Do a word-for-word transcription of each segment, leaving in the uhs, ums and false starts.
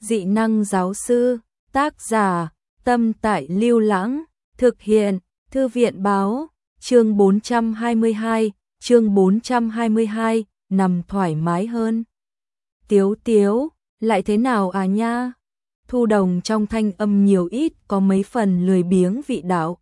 dị năng giáo sư, tác giả, Tâm Tại Lưu Lãng, thực hiện, Thư viện báo, chương bốn trăm hai mươi hai, chương bốn trăm hai mươi hai, nằm thoải mái hơn. Tiếu Tiếu, lại thế nào à nha? Thu Đồng trong thanh âm nhiều ít có mấy phần lười biếng vị đạo.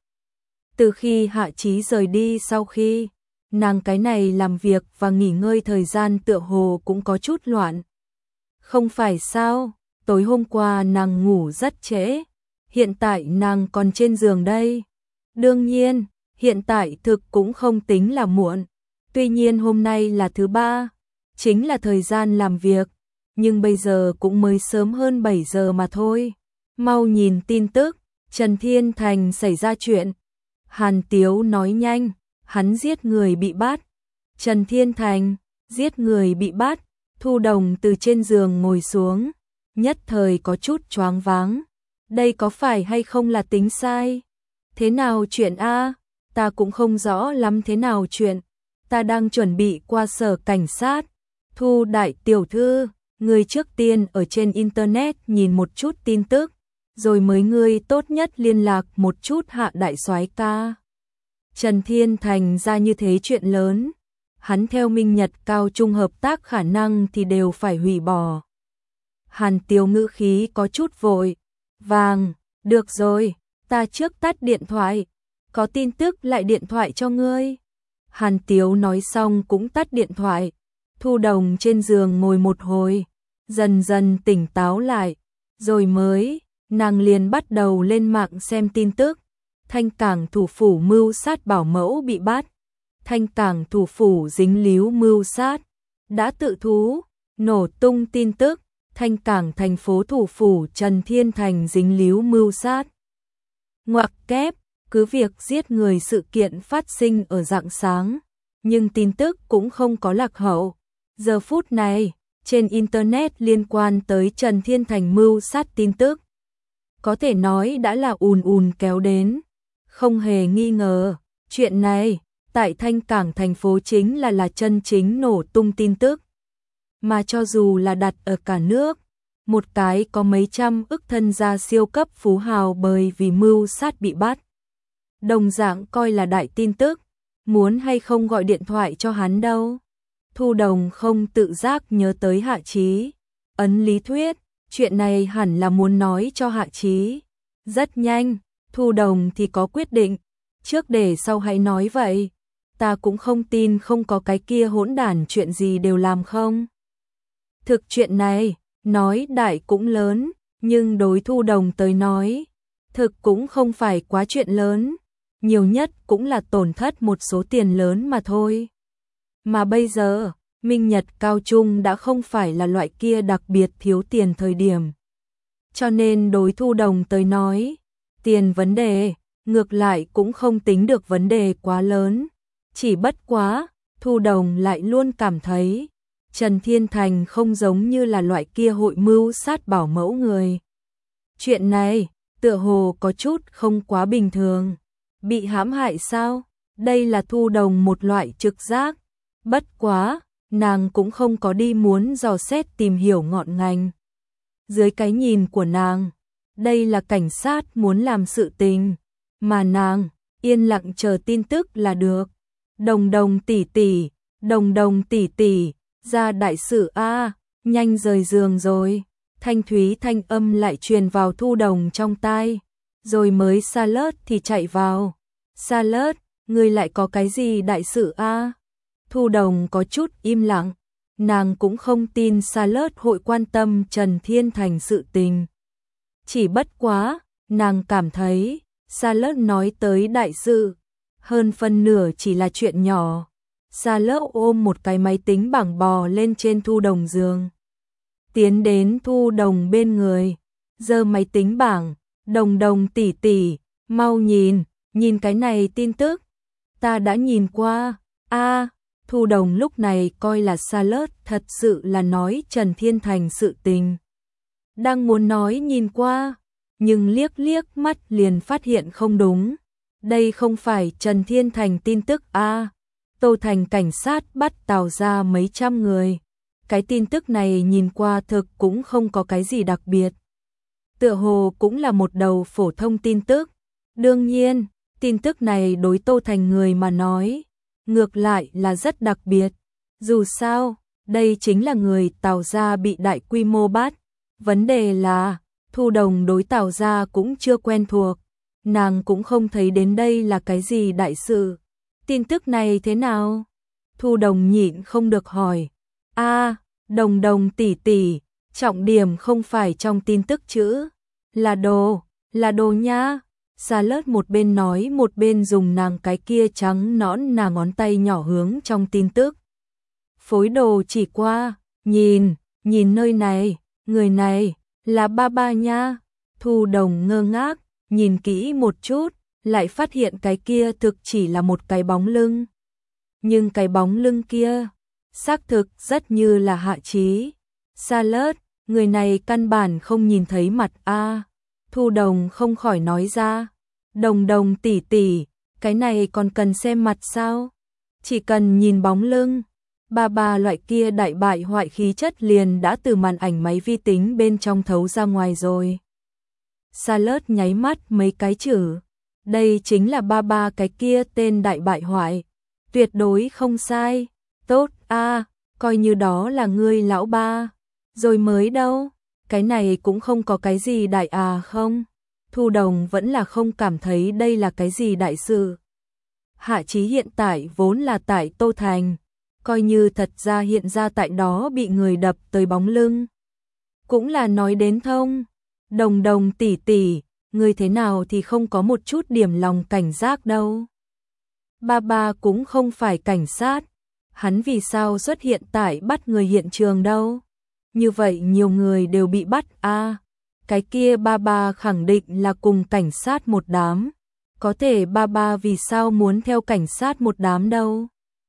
Từ khi Hạ Chí rời đi sau khi, nàng cái này làm việc và nghỉ ngơi thời gian tựa hồ cũng có chút loạn. Không phải sao, tối hôm qua nàng ngủ rất trễ, hiện tại nàng còn trên giường đây. Đương nhiên, hiện tại thực cũng không tính là muộn, tuy nhiên hôm nay là thứ ba, chính là thời gian làm việc, nhưng bây giờ cũng mới sớm hơn bảy giờ mà thôi. Mau nhìn tin tức, Trần Thiên Thành xảy ra chuyện. Hàn Tiếu nói nhanh, hắn giết người bị bắt. Trần Thiên Thành, giết người bị bắt. Thu Đồng từ trên giường ngồi xuống, nhất thời có chút choáng váng. Đây có phải hay không là tính sai? Thế nào chuyện a? Ta cũng không rõ lắm thế nào chuyện. Ta đang chuẩn bị qua sở cảnh sát. Thu đại tiểu thư, người trước tiên ở trên internet nhìn một chút tin tức, rồi mới ngươi tốt nhất liên lạc một chút Hạ đại soái ca. Trần Thiên Thành ra như thế chuyện lớn, hắn theo Minh Nhật Cao Trung hợp tác khả năng thì đều phải hủy bỏ. Hàn Tiếu ngữ khí có chút vội vàng, được rồi, ta trước tắt điện thoại, có tin tức lại điện thoại cho ngươi. Hàn Tiếu nói xong cũng tắt điện thoại. Thu Đồng trên giường ngồi một hồi, dần dần tỉnh táo lại, rồi mới, nàng liền bắt đầu lên mạng xem tin tức. Thanh Cảng thủ phủ mưu sát bảo mẫu bị bắt. Thanh Cảng thủ phủ dính líu mưu sát, đã tự thú, nổ tung tin tức. Thanh Cảng thành phố thủ phủ Trần Thiên Thành dính líu mưu sát. Ngoặc kép, cứ việc giết người sự kiện phát sinh ở rạng sáng, nhưng tin tức cũng không có lạc hậu. Giờ phút này, trên internet liên quan tới Trần Thiên Thành mưu sát tin tức, có thể nói đã là ùn ùn kéo đến. Không hề nghi ngờ, chuyện này, tại Thanh Cảng thành phố chính là là chân chính nổ tung tin tức. Mà cho dù là đặt ở cả nước, một cái có mấy trăm ức thân gia siêu cấp phú hào bởi vì mưu sát bị bắt, đồng dạng coi là đại tin tức, muốn hay không gọi điện thoại cho hắn đâu. Thu Đồng không tự giác nhớ tới Hạ Chí. Ấn lý thuyết, chuyện này hẳn là muốn nói cho Hạ Chí. Rất nhanh, Thu Đồng thì có quyết định, trước để sau hãy nói vậy. Ta cũng không tin không có cái kia hỗn đản chuyện gì đều làm không. Thực chuyện này, nói đại cũng lớn, nhưng đối Thu Đồng tới nói, thực cũng không phải quá chuyện lớn, nhiều nhất cũng là tổn thất một số tiền lớn mà thôi. Mà bây giờ, Minh Nhật Cao Trung đã không phải là loại kia đặc biệt thiếu tiền thời điểm. Cho nên đối Thu Đồng tới nói, tiền vấn đề, ngược lại cũng không tính được vấn đề quá lớn. Chỉ bất quá, Thu Đồng lại luôn cảm thấy, Trần Thiên Thành không giống như là loại kia hội mưu sát bảo mẫu người. Chuyện này, tựa hồ có chút không quá bình thường. Bị hãm hại sao? Đây là Thu Đồng một loại trực giác. Bất quá, nàng cũng không có đi muốn dò xét tìm hiểu ngọn ngành. Dưới cái nhìn của nàng, đây là cảnh sát muốn làm sự tình, mà nàng yên lặng chờ tin tức là được. Đồng Đồng tỷ tỷ, Đồng Đồng tỷ tỷ, ra đại sự a, nhanh rời giường rồi. Thanh thúy thanh âm lại truyền vào Thu Đồng trong tai, rồi mới Salad thì chạy vào. Salad, ngươi lại có cái gì đại sự a? Thu Đồng có chút im lặng, nàng cũng không tin Salad hội quan tâm Trần Thiên Thành sự tình. Chỉ bất quá, nàng cảm thấy, Salad nói tới đại sự, hơn phân nửa chỉ là chuyện nhỏ. Salad ôm một cái máy tính bảng bò lên trên Thu Đồng giường, tiến đến Thu Đồng bên người, giơ máy tính bảng, Đồng Đồng tỷ tỷ, mau nhìn, nhìn cái này tin tức. Ta đã nhìn qua, a. Thu Đồng lúc này coi là Salad thật sự là nói Trần Thiên Thành sự tình. Đang muốn nói nhìn qua, nhưng liếc liếc mắt liền phát hiện không đúng. Đây không phải Trần Thiên Thành tin tức a. Tô Thành cảnh sát bắt Tào ra mấy trăm người. cái tin tức này nhìn qua thực cũng không có cái gì đặc biệt. Tựa hồ cũng là một đầu phổ thông tin tức. Đương nhiên, tin tức này đối Tô Thành người mà nói, ngược lại là rất đặc biệt. Dù sao, đây chính là người Tào gia bị đại quy mô bắt. Vấn đề là, Thu Đồng đối Tào gia cũng chưa quen thuộc. Nàng cũng không thấy đến đây là cái gì đại sự. Tin tức này thế nào? Thu Đồng nhịn không được hỏi. A, Đồng Đồng tỷ tỷ, trọng điểm không phải trong tin tức chữ, là đồ, là đồ nha. Charlotte một bên nói một bên dùng nàng cái kia trắng nõn nàng ngón tay nhỏ hướng trong tin tức. Phối đồ chỉ qua, nhìn, nhìn nơi này, người này, là ba ba nha. Thu Đồng ngơ ngác, nhìn kỹ một chút, lại phát hiện cái kia thực chỉ là một cái bóng lưng. Nhưng cái bóng lưng kia, xác thực rất như là Hạ Chí. Charlotte, người này căn bản không nhìn thấy mặt a. Thu Đồng không khỏi nói ra, Đồng Đồng tỷ tỷ, cái này còn cần xem mặt sao? Chỉ cần nhìn bóng lưng, ba ba loại kia đại bại hoại khí chất liền đã từ màn ảnh máy vi tính bên trong thấu ra ngoài rồi. Charlotte nháy mắt mấy cái chữ, đây chính là ba ba cái kia tên đại bại hoại, tuyệt đối không sai. Tốt a, coi như đó là ngươi lão ba, rồi mới đâu, cái này cũng không có cái gì đại à không. Thu Đồng vẫn là không cảm thấy đây là cái gì đại sự. Hạ Chí hiện tại vốn là tại Tô Thành, coi như thật ra hiện ra tại đó bị người đập tới bóng lưng. Cũng là nói đến thông, Đồng Đồng tỷ tỷ, người thế nào thì không có một chút điểm lòng cảnh giác đâu. Ba ba cũng không phải cảnh sát, hắn vì sao xuất hiện tại bắt người hiện trường đâu. Như vậy nhiều người đều bị bắt a. À, cái kia ba ba khẳng định là cùng cảnh sát một đám. Có thể ba ba vì sao muốn theo cảnh sát một đám đâu?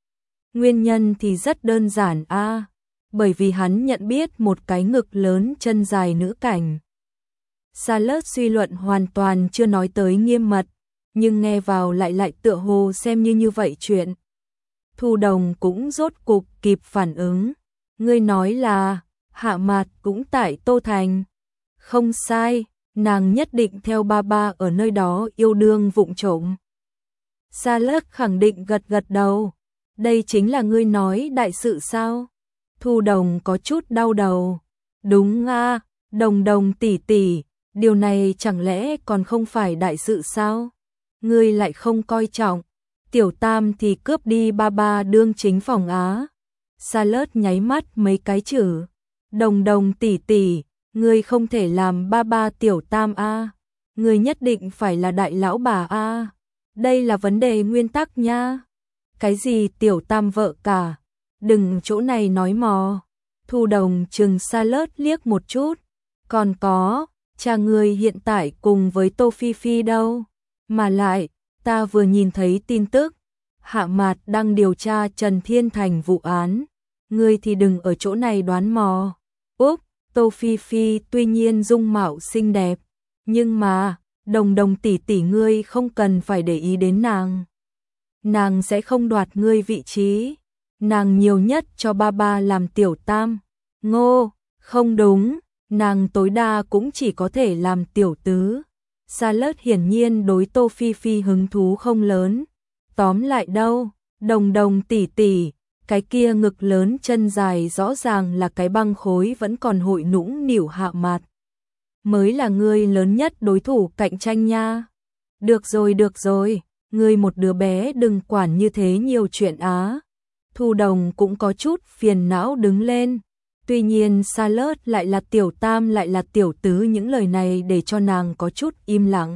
Nguyên nhân thì rất đơn giản a, à, bởi vì hắn nhận biết một cái ngực lớn chân dài nữ cảnh. Charlotte suy luận hoàn toàn chưa nói tới nghiêm mật, nhưng nghe vào lại lại tựa hồ xem như như vậy chuyện. Thu Đồng cũng rốt cục kịp phản ứng. Ngươi nói là Hạ Mạt cũng tại Tô Thành. Không sai, nàng nhất định theo ba ba ở nơi đó yêu đương vụng trộm. Charlotte khẳng định gật gật đầu. Đây chính là ngươi nói đại sự sao? Thu Đồng có chút đau đầu. Đúng a, à, Đồng Đồng tỷ tỷ, điều này chẳng lẽ còn không phải đại sự sao? Ngươi lại không coi trọng. Tiểu Tam thì cướp đi ba ba đương chính phòng á. Charlotte nháy mắt mấy cái chữ. Đồng Đồng tỷ tỷ, ngươi không thể làm ba ba Tiểu Tam a, ngươi nhất định phải là đại lão bà a. Đây là vấn đề nguyên tắc nha. Cái gì Tiểu Tam vợ cả? Đừng chỗ này nói mò. Thu Đồng trừng Charlotte liếc một chút. Còn có, cha ngươi hiện tại cùng với Tô Phi Phi đâu? Mà lại, ta vừa nhìn thấy tin tức, Hạ Mạt đang điều tra Trần Thiên Thành vụ án. Ngươi thì đừng ở chỗ này đoán mò. Úp, Tô Phi Phi tuy nhiên dung mạo xinh đẹp, nhưng mà, Đồng Đồng tỷ tỷ ngươi không cần phải để ý đến nàng. Nàng sẽ không đoạt ngươi vị trí, nàng nhiều nhất cho ba ba làm Tiểu Tam. Ngô, không đúng, nàng tối đa cũng chỉ có thể làm Tiểu Tứ. Charlotte hiển nhiên đối Tô Phi Phi hứng thú không lớn. Tóm lại đâu, Đồng Đồng tỷ tỷ, cái kia ngực lớn chân dài rõ ràng là cái băng khối vẫn còn hội nũng nỉu Hạ Mạt. Mới là ngươi lớn nhất đối thủ cạnh tranh nha. Được rồi được rồi, ngươi một đứa bé đừng quản như thế nhiều chuyện á. Thu Đồng cũng có chút phiền não đứng lên. Tuy nhiên Charlotte lại là Tiểu Tam lại là Tiểu Tứ, những lời này để cho nàng có chút im lặng.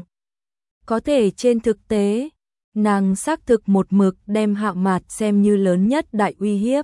Có thể trên thực tế, nàng xác thực một mực đem Hạ Mạt xem như lớn nhất đại uy hiếp.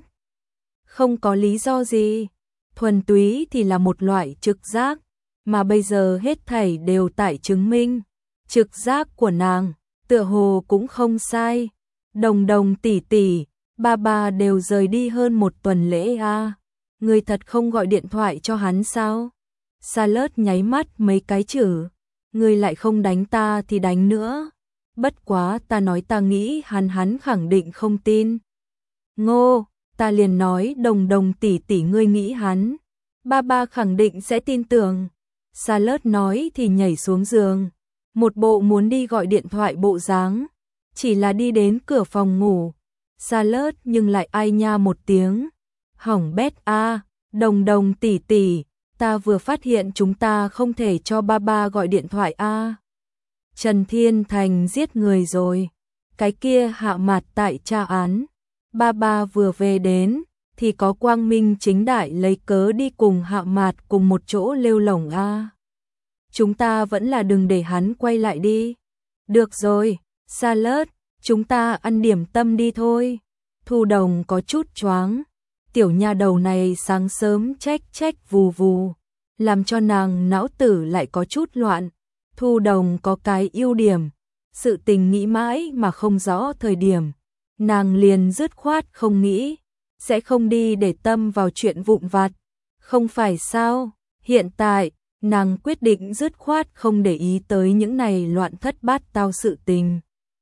Không có lý do gì, thuần túy thì là một loại trực giác, mà bây giờ hết thảy đều tại chứng minh. Trực giác của nàng, tựa hồ cũng không sai. Đồng Đồng tỷ tỷ, ba ba đều rời đi hơn một tuần lễ a. À. Ngươi thật không gọi điện thoại cho hắn sao? Charlotte nháy mắt mấy cái chữ. Ngươi lại không đánh ta thì đánh nữa. Bất quá ta nói ta nghĩ hắn hắn khẳng định không tin. Ngô, ta liền nói Đồng Đồng tỷ tỷ ngươi nghĩ hắn. Ba ba khẳng định sẽ tin tưởng. Charlotte nói thì nhảy xuống giường. Một bộ muốn đi gọi điện thoại bộ dáng. Chỉ là đi đến cửa phòng ngủ. Charlotte nhưng lại ai nha một tiếng. Hỏng bét a, Đồng Đồng tỷ tỷ, ta vừa phát hiện chúng ta không thể cho ba ba gọi điện thoại a. Trần Thiên Thành giết người rồi. Cái kia Hạ Mạt tại tra án. Ba ba vừa về đến thì có quang minh chính đại lấy cớ đi cùng Hạ Mạt cùng một chỗ lêu lổng a. Chúng ta vẫn là đừng để hắn quay lại đi. Được rồi, Charlotte, chúng ta ăn điểm tâm đi thôi. Thu Đồng có chút choáng. Tiểu nha đầu này sáng sớm trách trách vù vù, làm cho nàng não tử lại có chút loạn. Thu Đồng có cái ưu điểm, sự tình nghĩ mãi mà không rõ thời điểm, nàng liền dứt khoát không nghĩ, sẽ không đi để tâm vào chuyện vụn vặt. Không phải sao, hiện tại, nàng quyết định dứt khoát không để ý tới những này loạn thất bát tao sự tình.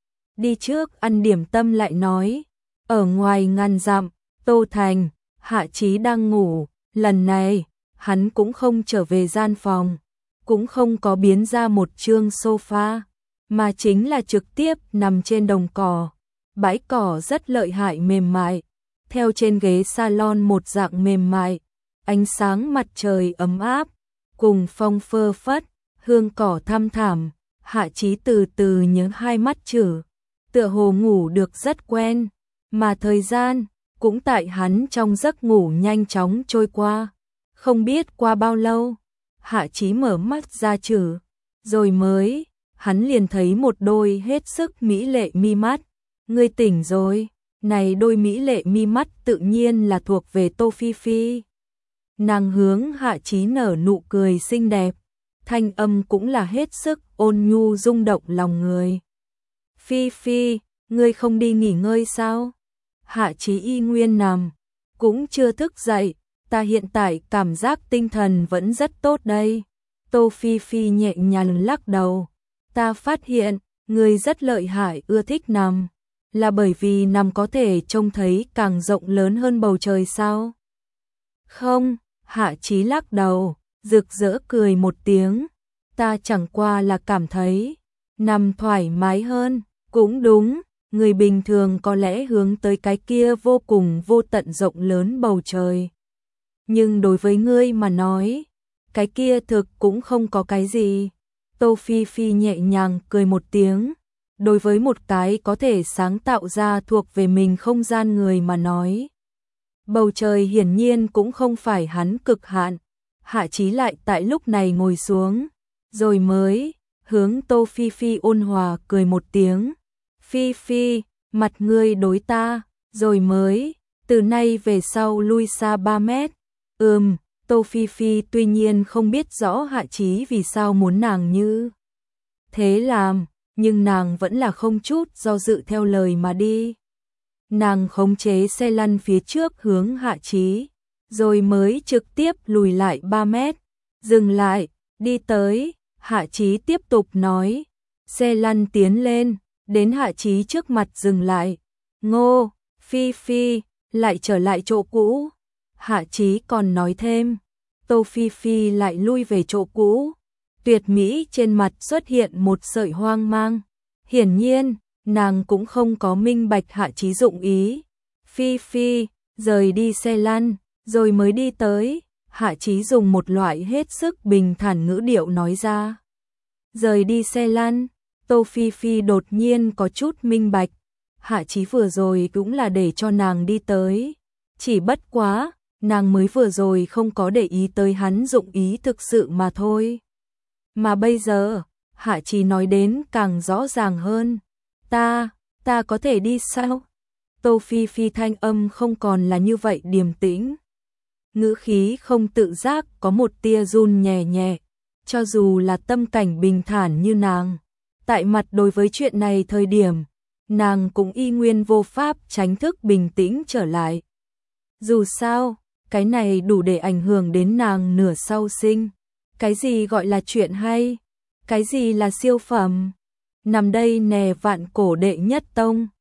Đi trước ăn điểm tâm lại nói, ở ngoài ngàn dặm, Tô Thành, Hạ Chí đang ngủ, lần này, hắn cũng không trở về gian phòng, cũng không có biến ra một chương sofa, mà chính là trực tiếp nằm trên đồng cỏ. Bãi cỏ rất lợi hại mềm mại, theo trên ghế salon một dạng mềm mại, ánh sáng mặt trời ấm áp, cùng phong phơ phất, hương cỏ thăm thẳm. Hạ Chí từ từ nhớ hai mắt chử, tựa hồ ngủ được rất quen, mà thời gian cũng tại hắn trong giấc ngủ nhanh chóng trôi qua. Không biết qua bao lâu, Hạ Chí mở mắt ra chử, rồi mới, hắn liền thấy một đôi hết sức mỹ lệ mi mắt. Ngươi tỉnh rồi, này đôi mỹ lệ mi mắt tự nhiên là thuộc về Tô Phi Phi. Nàng hướng Hạ Chí nở nụ cười xinh đẹp, thanh âm cũng là hết sức ôn nhu rung động lòng người. Phi Phi, ngươi không đi nghỉ ngơi sao? Hạ Chí y nguyên nằm, cũng chưa thức dậy, ta hiện tại cảm giác tinh thần vẫn rất tốt đây. Tô Phi Phi nhẹ nhàng lắc đầu, ta phát hiện, ngươi rất lợi hại ưa thích nằm, là bởi vì nằm có thể trông thấy càng rộng lớn hơn bầu trời sao? Không, Hạ Chí lắc đầu, rực rỡ cười một tiếng, ta chẳng qua là cảm thấy, nằm thoải mái hơn, cũng đúng. Người bình thường có lẽ hướng tới cái kia vô cùng vô tận rộng lớn bầu trời. Nhưng đối với ngươi mà nói, cái kia thực cũng không có cái gì. Tô Phi Phi nhẹ nhàng cười một tiếng. Đối với một cái có thể sáng tạo ra thuộc về mình không gian người mà nói, bầu trời hiển nhiên cũng không phải hắn cực hạn. Hạ Chí lại tại lúc này ngồi xuống, rồi mới hướng Tô Phi Phi ôn hòa cười một tiếng. Phi Phi, mặt ngươi đối ta, rồi mới, từ nay về sau lui xa ba mét. Ừm, Tô Phi Phi tuy nhiên không biết rõ Hạ Chí vì sao muốn nàng như thế làm, nhưng nàng vẫn là không chút do dự theo lời mà đi. Nàng khống chế xe lăn phía trước hướng Hạ Chí, rồi mới trực tiếp lùi lại ba mét, dừng lại, đi tới, Hạ Chí tiếp tục nói, xe lăn tiến lên. Đến Hạ Chí trước mặt dừng lại. Ngô, Phi Phi, lại trở lại chỗ cũ. Hạ Chí còn nói thêm. Tô Phi Phi lại lui về chỗ cũ. Tuyệt mỹ trên mặt xuất hiện một sợi hoang mang. Hiển nhiên, nàng cũng không có minh bạch Hạ Chí dụng ý. Phi Phi, rời đi xe lăn, rồi mới đi tới. Hạ Chí dùng một loại hết sức bình thản ngữ điệu nói ra. Rời đi xe lăn. Tô Phi Phi đột nhiên có chút minh bạch, Hạ Chí vừa rồi cũng là để cho nàng đi tới, chỉ bất quá, nàng mới vừa rồi không có để ý tới hắn dụng ý thực sự mà thôi. Mà bây giờ, Hạ Chí nói đến càng rõ ràng hơn, ta, ta có thể đi sao? Tô Phi Phi thanh âm không còn là như vậy điềm tĩnh, ngữ khí không tự giác có một tia run nhẹ nhẹ, cho dù là tâm cảnh bình thản như nàng. Tại mặt đối với chuyện này thời điểm, nàng cũng y nguyên vô pháp tránh thức bình tĩnh trở lại. Dù sao, cái này đủ để ảnh hưởng đến nàng nửa sau sinh. Cái gì gọi là chuyện hay? Cái gì là siêu phẩm? Nằm đây nè vạn cổ đệ nhất tông.